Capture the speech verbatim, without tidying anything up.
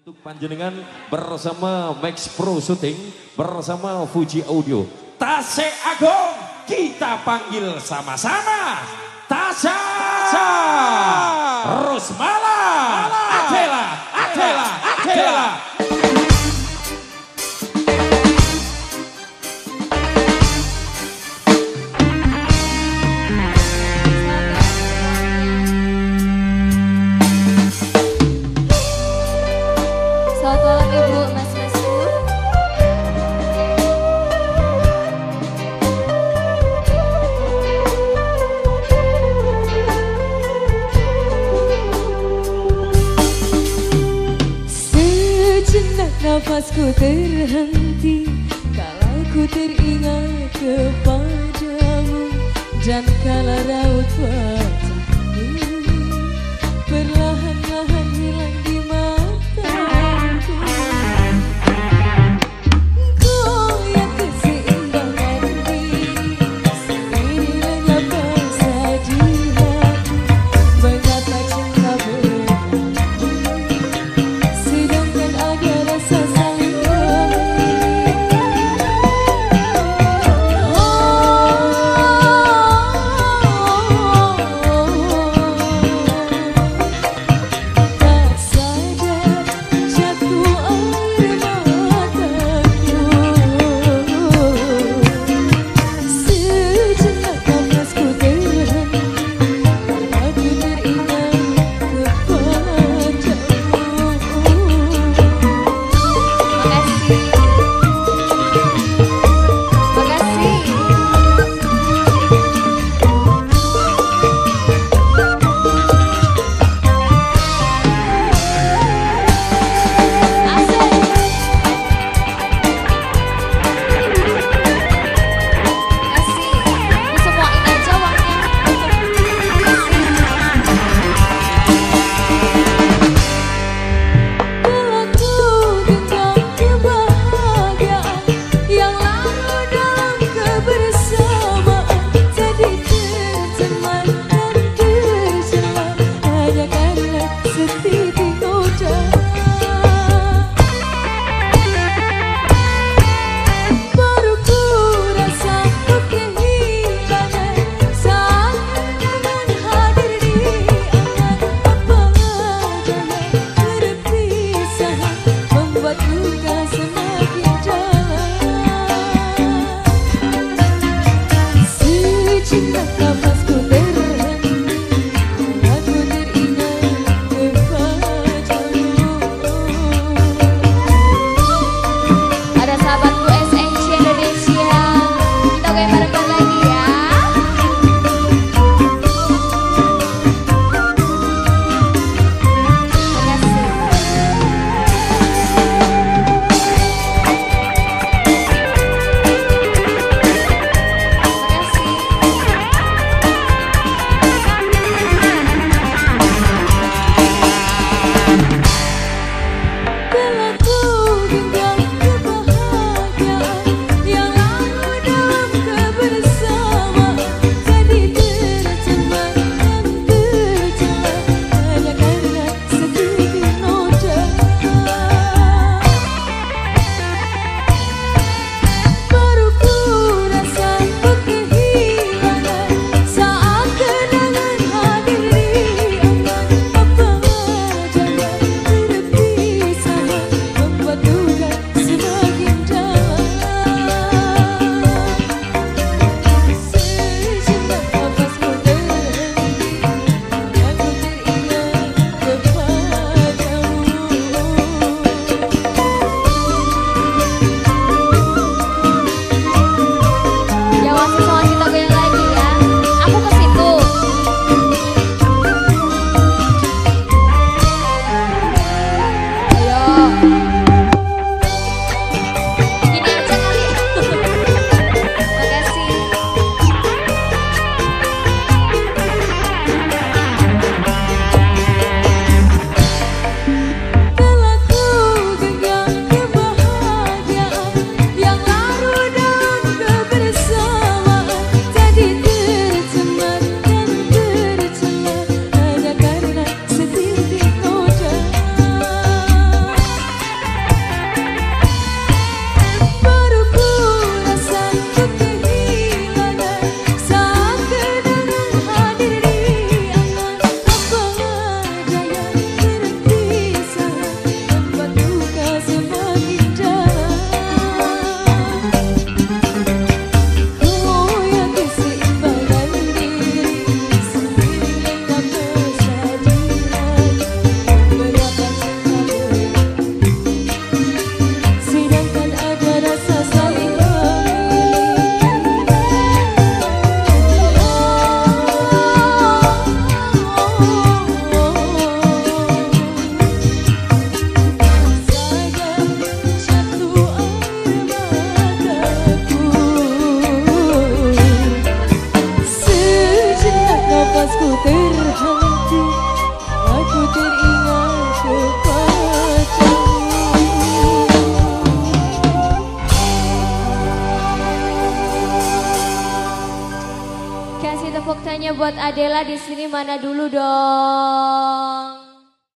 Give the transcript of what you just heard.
Untuk panjenengan bersama Max Pro Shooting bersama Fuji Audio. Tasya Agung kita panggil sama-sama. Tasya Rusmala Adela Adela Adela. Selamat malam Ibu Mas Masku. Sejenak nafasku terhenti kala ku teringat kepadamu, dan kala raut wajahmu perlahan-lahan hilang di mataku. Goyang keseimbangan diri, sendiri lenyap kesedihan, mengapa cinta berlalu, sedangkan ada rasa saling memilih. Oh, oh, oh, oh, oh. Tepuk tangannya buat Adela di sini mana dulu dong.